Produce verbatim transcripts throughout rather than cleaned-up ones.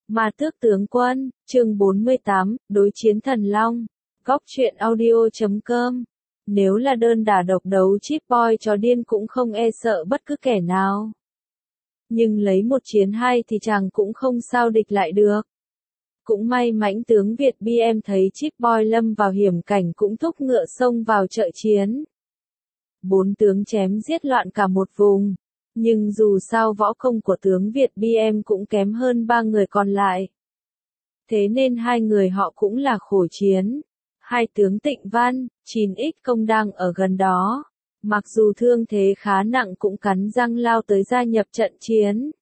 Ma Tước Tướng Quân, chương bốn mươi tám, Đối chiến Thần Long. Góc truyện audio chấm com. Nếu là đơn đả độc đấu Chip Boy chó điên cũng không e sợ bất cứ kẻ nào. Nhưng lấy một chiến hai thì chàng cũng không sao địch lại được. Cũng may mãnh tướng Việt bê em thấy Chip Boy lâm vào hiểm cảnh cũng thúc ngựa xông vào trợ chiến. Bốn tướng chém giết loạn cả một vùng. Nhưng dù sao võ công của tướng Việt bê em cũng kém hơn ba người còn lại. Thế nên hai người họ cũng là khổ chiến. Hai tướng Tịnh Văn, chín x công đang ở gần đó. Mặc dù thương thế khá nặng cũng cắn răng lao tới gia nhập trận chiến.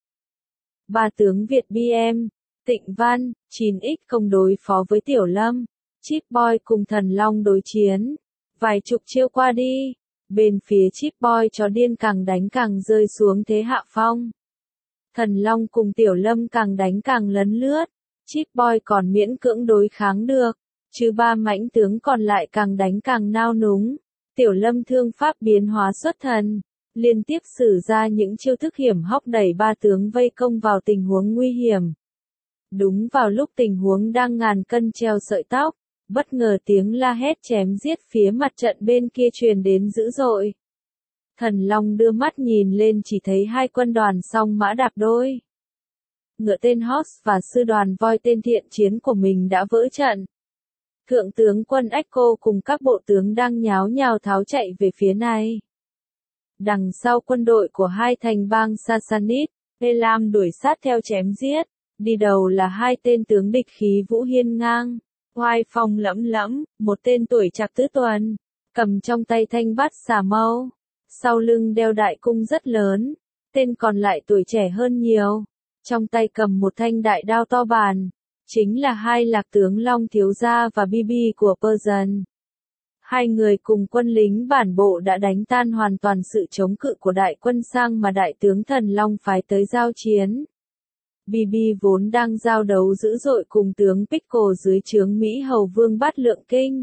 Ba tướng Việt bê em, Tịnh Văn, chín x công đối phó với Tiểu Lâm. Chip Boy cùng Thần Long đối chiến. Vài chục chiêu qua đi. Bên phía Chip Boy chó điên càng đánh càng rơi xuống thế hạ phong. Thần Long cùng Tiểu Lâm càng đánh càng lấn lướt. Chip Boy còn miễn cưỡng đối kháng được. Chứ ba mãnh tướng còn lại càng đánh càng nao núng. Tiểu Lâm thương pháp biến hóa xuất thần. Liên tiếp sử ra những chiêu thức hiểm hóc đẩy ba tướng vây công vào tình huống nguy hiểm. Đúng vào lúc tình huống đang ngàn cân treo sợi tóc. Bất ngờ tiếng la hét chém giết phía mặt trận bên kia truyền đến dữ dội. Thần Long đưa mắt nhìn lên chỉ thấy hai quân đoàn song mã đạp đôi. Ngựa tên Horse và sư đoàn voi tên thiện chiến của mình đã vỡ trận. Thượng tướng quân Echo cùng các bộ tướng đang nháo nhào tháo chạy về phía này. Đằng sau quân đội của hai thành bang Sassanid, Elam đuổi sát theo chém giết. Đi đầu là hai tên tướng địch khí vũ hiên ngang. Oai phong lẫm lẫm, một tên tuổi trạc tứ tuần, cầm trong tay thanh bát xà mâu, sau lưng đeo đại cung rất lớn, tên còn lại tuổi trẻ hơn nhiều, trong tay cầm một thanh đại đao to bàn, chính là hai lạc tướng Long Thiếu Gia và bê bê của Persian. Hai người cùng quân lính bản bộ đã đánh tan hoàn toàn sự chống cự của đại quân Sang mà đại tướng Thần Long phái tới giao chiến. bê bê vốn đang giao đấu dữ dội cùng tướng Pickle dưới trướng Mỹ Hầu Vương Bát Lượng Kinh.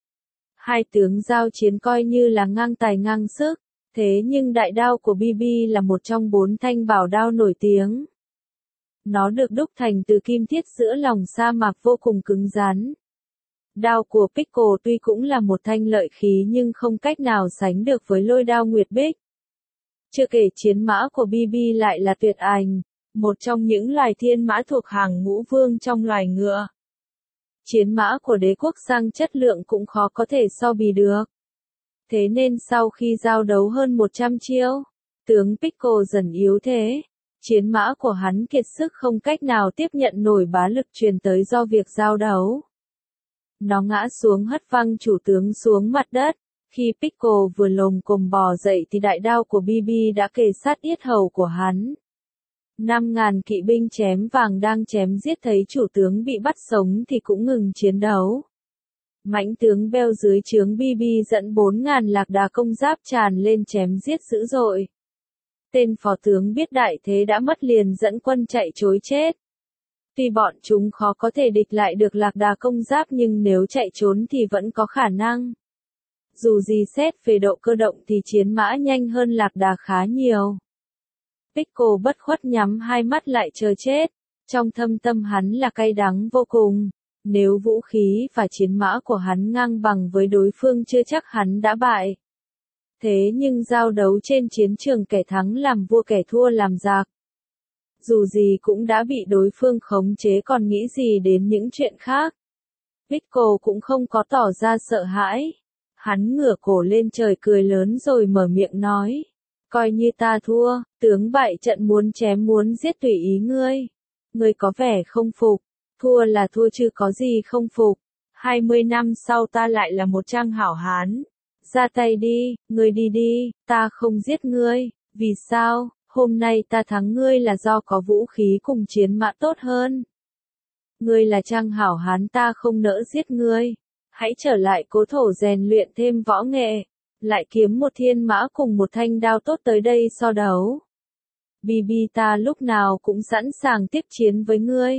Hai tướng giao chiến coi như là ngang tài ngang sức, thế nhưng đại đao của bê bê là một trong bốn thanh bảo đao nổi tiếng. Nó được đúc thành từ kim thiết giữa lòng sa mạc vô cùng cứng rắn. Đao của Pickle tuy cũng là một thanh lợi khí nhưng không cách nào sánh được với lôi đao Nguyệt Bích. Chưa kể chiến mã của bê bê lại là tuyệt ảnh. Một trong những loài thiên mã thuộc hàng ngũ vương trong loài ngựa. Chiến mã của đế quốc Sang chất lượng cũng khó có thể so bì được. Thế nên sau khi giao đấu hơn một trăm chiêu, tướng Pickle dần yếu thế. Chiến mã của hắn kiệt sức không cách nào tiếp nhận nổi bá lực truyền tới do việc giao đấu. Nó ngã xuống hất văng chủ tướng xuống mặt đất. Khi Pickle vừa lồm cồm bò dậy thì đại đao của bê bê đã kề sát yết hầu của hắn. Năm ngàn kỵ binh chém vàng đang chém giết thấy chủ tướng bị bắt sống thì cũng ngừng chiến đấu. Mãnh tướng Beo dưới trướng bê bê dẫn bốn ngàn lạc đà công giáp tràn lên chém giết dữ dội. Tên phó tướng biết đại thế đã mất liền dẫn quân chạy trối chết. Tuy bọn chúng khó có thể địch lại được lạc đà công giáp nhưng nếu chạy trốn thì vẫn có khả năng. Dù gì xét về độ cơ động thì chiến mã nhanh hơn lạc đà khá nhiều. Pickle bất khuất nhắm hai mắt lại chờ chết, trong thâm tâm hắn là cay đắng vô cùng, nếu vũ khí và chiến mã của hắn ngang bằng với đối phương chưa chắc hắn đã bại. Thế nhưng giao đấu trên chiến trường kẻ thắng làm vua kẻ thua làm giặc. Dù gì cũng đã bị đối phương khống chế còn nghĩ gì đến những chuyện khác. Pickle cũng không có tỏ ra sợ hãi, hắn ngửa cổ lên trời cười lớn rồi mở miệng nói. Coi như ta thua, tướng bại trận muốn chém muốn giết tùy ý ngươi. Ngươi có vẻ không phục, thua là thua chứ có gì không phục. Hai mươi năm sau ta lại là một trang hảo hán. Ra tay đi, ngươi đi đi, ta không giết ngươi. Vì sao, hôm nay ta thắng ngươi là do có vũ khí cùng chiến mã tốt hơn. Ngươi là trang hảo hán ta không nỡ giết ngươi. Hãy trở lại cố thổ rèn luyện thêm võ nghệ. Lại kiếm một thiên mã cùng một thanh đao tốt tới đây so đấu. bê bê ta lúc nào cũng sẵn sàng tiếp chiến với ngươi.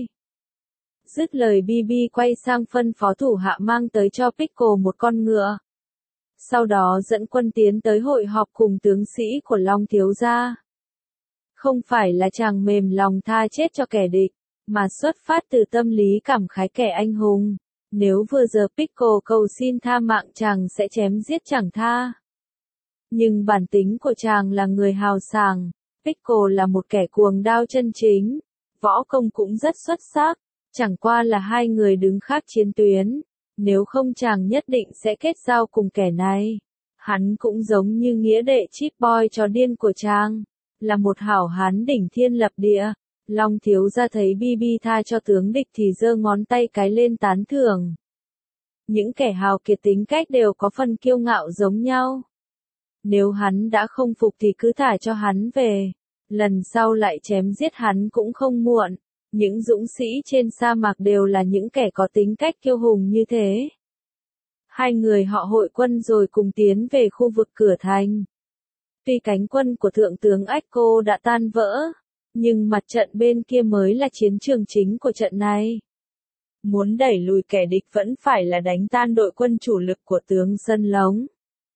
Dứt lời bê bê quay sang phân phó thủ hạ mang tới cho Pickle một con ngựa. Sau đó dẫn quân tiến tới hội họp cùng tướng sĩ của Long Thiếu Gia. Không phải là chàng mềm lòng tha chết cho kẻ địch, mà xuất phát từ tâm lý cảm khái kẻ anh hùng. Nếu vừa giờ Pickle cầu xin tha mạng chàng sẽ chém giết chẳng tha. Nhưng bản tính của chàng là người hào sảng, Pickle là một kẻ cuồng đao chân chính, võ công cũng rất xuất sắc, chẳng qua là hai người đứng khác chiến tuyến, nếu không chàng nhất định sẽ kết giao cùng kẻ này. Hắn cũng giống như nghĩa đệ Chip Boy chó điên của chàng, là một hảo hán đỉnh thiên lập địa. Long thiếu gia thấy Bi Bi tha cho tướng địch thì giơ ngón tay cái lên tán thưởng. Những kẻ hào kiệt tính cách đều có phần kiêu ngạo giống nhau. Nếu hắn đã không phục thì cứ thả cho hắn về, lần sau lại chém giết hắn cũng không muộn. Những dũng sĩ trên sa mạc đều là những kẻ có tính cách kiêu hùng như thế. Hai người họ hội quân rồi cùng tiến về khu vực cửa thành. Tuy cánh quân của thượng tướng Echo đã tan vỡ, nhưng mặt trận bên kia mới là chiến trường chính của trận này. Muốn đẩy lùi kẻ địch vẫn phải là đánh tan đội quân chủ lực của tướng Sân Lống.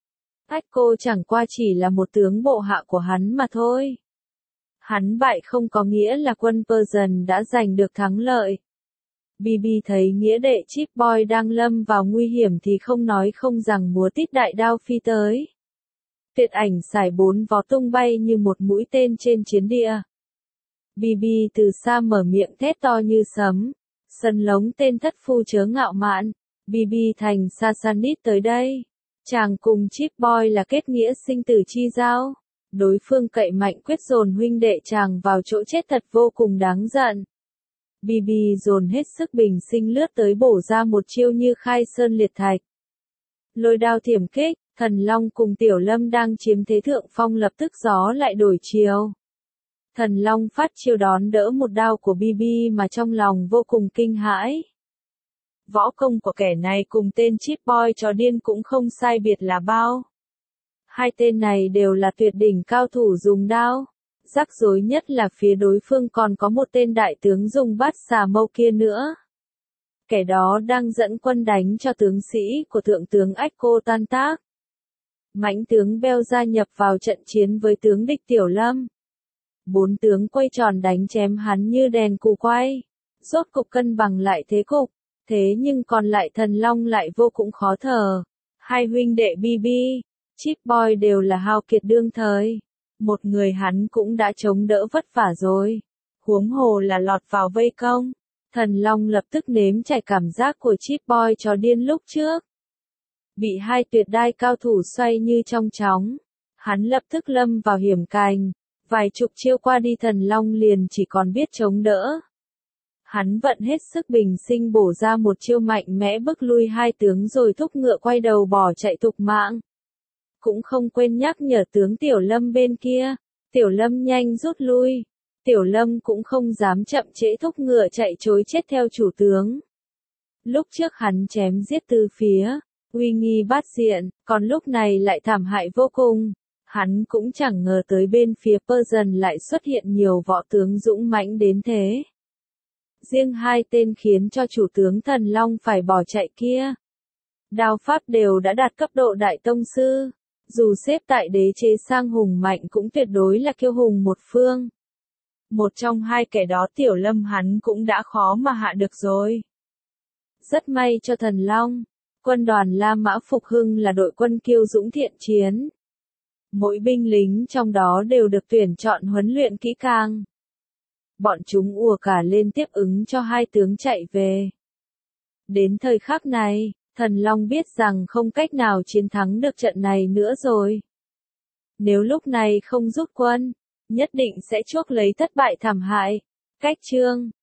Echo chẳng qua chỉ là một tướng bộ hạ của hắn mà thôi. Hắn bại không có nghĩa là quân Persian đã giành được thắng lợi. Bi Bi thấy nghĩa đệ Chip Boy đang lâm vào nguy hiểm thì không nói không rằng múa tít đại đao phi tới. Tuyệt ảnh xài bốn vó tung bay như một mũi tên trên chiến địa. Bi Bi từ xa mở miệng thét to như sấm. Sân Lống tên thất phu chớ ngạo mạn. Bi Bi thành Sassanid tới đây. Chàng cùng Chip Boy là kết nghĩa sinh tử chi giao. Đối phương cậy mạnh quyết dồn huynh đệ chàng vào chỗ chết thật vô cùng đáng giận. Bi Bi dồn hết sức bình sinh lướt tới bổ ra một chiêu như khai sơn liệt thạch. Lôi đao thiểm kích, Thần Long cùng Tiểu Lâm đang chiếm thế thượng phong lập tức gió lại đổi chiều. Thần Long phát chiêu đón đỡ một đao của Bi Bi mà trong lòng vô cùng kinh hãi. Võ công của kẻ này cùng tên Chip Boy chó điên cũng không sai biệt là bao. Hai tên này đều là tuyệt đỉnh cao thủ dùng đao. Rắc rối nhất là phía đối phương còn có một tên đại tướng dùng bát xà mâu kia nữa. Kẻ đó đang dẫn quân đánh cho tướng sĩ của thượng tướng Echo tan tác. Mãnh tướng Bell gia nhập vào trận chiến với tướng địch Tiểu Lâm. Bốn tướng quay tròn đánh chém hắn như đèn cù quay. Rốt cục cân bằng lại thế cục. Thế nhưng còn lại Thần Long lại vô cùng khó thở. Hai huynh đệ Bi Bi, Chip Boy đều là hào kiệt đương thời. Một người hắn cũng đã chống đỡ vất vả rồi. Huống hồ là lọt vào vây công. Thần Long lập tức nếm trải cảm giác của Chip Boy chó điên lúc trước. Bị hai tuyệt đai cao thủ xoay như trong chóng. Hắn lập tức lâm vào hiểm cành. Vài chục chiêu qua đi Thần Long liền chỉ còn biết chống đỡ. Hắn vận hết sức bình sinh bổ ra một chiêu mạnh mẽ bức lui hai tướng rồi thúc ngựa quay đầu bỏ chạy tục mạng. Cũng không quên nhắc nhở tướng Tiểu Lâm bên kia. Tiểu Lâm nhanh rút lui. Tiểu Lâm cũng không dám chậm trễ thúc ngựa chạy trối chết theo chủ tướng. Lúc trước hắn chém giết từ phía, uy nghi bát diện, còn lúc này lại thảm hại vô cùng. Hắn cũng chẳng ngờ tới bên phía Persian lại xuất hiện nhiều võ tướng dũng mãnh đến thế. Riêng hai tên khiến cho chủ tướng Thần Long phải bỏ chạy kia. Đao pháp đều đã đạt cấp độ đại tông sư. Dù xếp tại đế chế sang hùng mạnh cũng tuyệt đối là kiêu hùng một phương. Một trong hai kẻ đó Tiểu Lâm hắn cũng đã khó mà hạ được rồi. Rất may cho Thần Long. Quân đoàn La Mã Phục Hưng là đội quân kiêu dũng thiện chiến. Mỗi binh lính trong đó đều được tuyển chọn huấn luyện kỹ càng. Bọn chúng ùa cả lên tiếp ứng cho hai tướng chạy về. Đến thời khắc này, Thần Long biết rằng không cách nào chiến thắng được trận này nữa rồi. Nếu lúc này không rút quân, nhất định sẽ chuốc lấy thất bại thảm hại. Cách chương